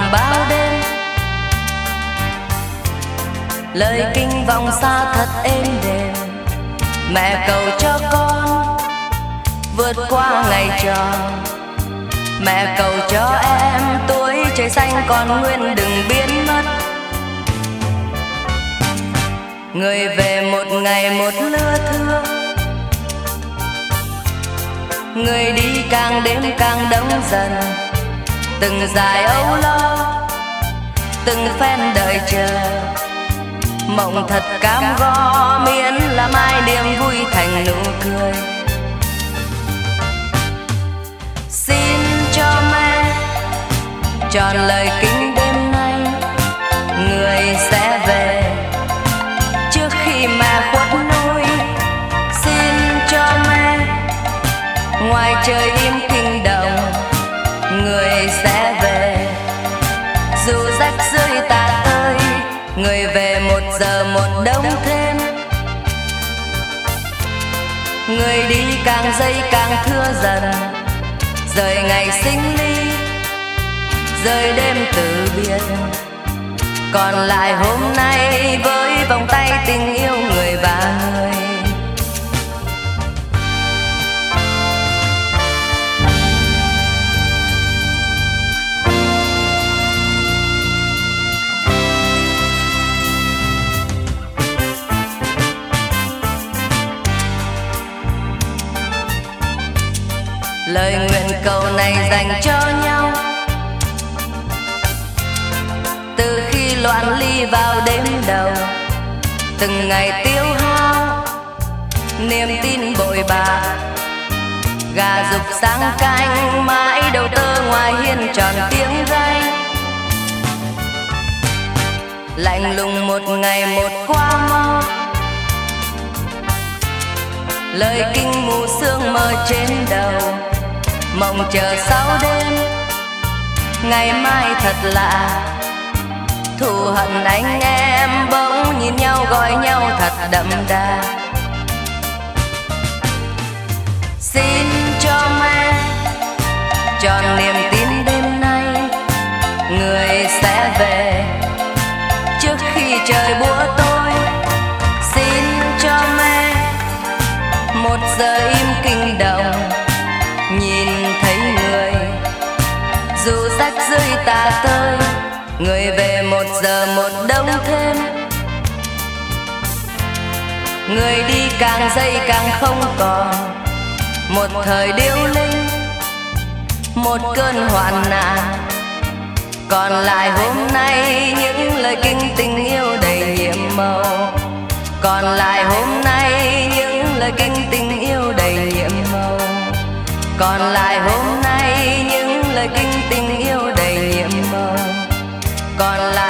bao đêm. Lời kinh vọng xa thật êm đềm, mẹ cầu cho con vượt qua ngày tròn. Mẹ cầu cho em tuổi trời xanh còn nguyên đừng biến mất. Người về một ngày một lứa thưa, người đi càng đêm càng đông dần. Từng dài âu lo, từng phen đợi chờ, mộng thật cam go miễn làm ai niềm vui thành nụ cười. Xin cho mẹ tròn lời kinh đêm nay, người sẽ về trước khi mẹ khuất núi. Xin cho mẹ ngoài trời im kinh động, người sẽ về dù rách rưới tà tơi. Người về 1 giờ 1 đông thêm, người đi càng giây càng thưa dần. Rời ngày sinh ly, rời đêm từ biệt, còn lại hôm nay với vòng tay tình yêu người và người. Lời nguyện cầu này dành cho nhau, từ khi loạn ly vào đêm đầu. Từng ngày tiêu hao niềm tin bội bạc, gà rục sáng canh mãi đầu tơ ngoài hiên tròn tiếng gáy. Lạnh lùng một ngày một qua mau, lời kinh mù sương mơ trên đầu. Mộng chờ sau đêm, ngày mai thật lạ. Thù hận anh em bỗng nhìn nhau gọi nhau thật đậm đà. Xin cho mẹ tròn niềm tin đêm nay, người sẽ về trước khi trời búa tối. Xin cho mẹ 1 giờ im kinh động, nhìn thấy người dù rách rưới tà tơi. Người về 1 giờ 1 đông thêm, người đi càng giây càng không còn. Một thời điêu linh, một cơn hoạn nạn, còn lại hôm nay những lời kinh tình yêu đầy nhiệm màu. Còn lại hôm nay những lời kinh tình yêu đầy nhiệm màu. Còn lại hôm nay những lời kinh tình yêu đầy nhiệm màu. Còn lại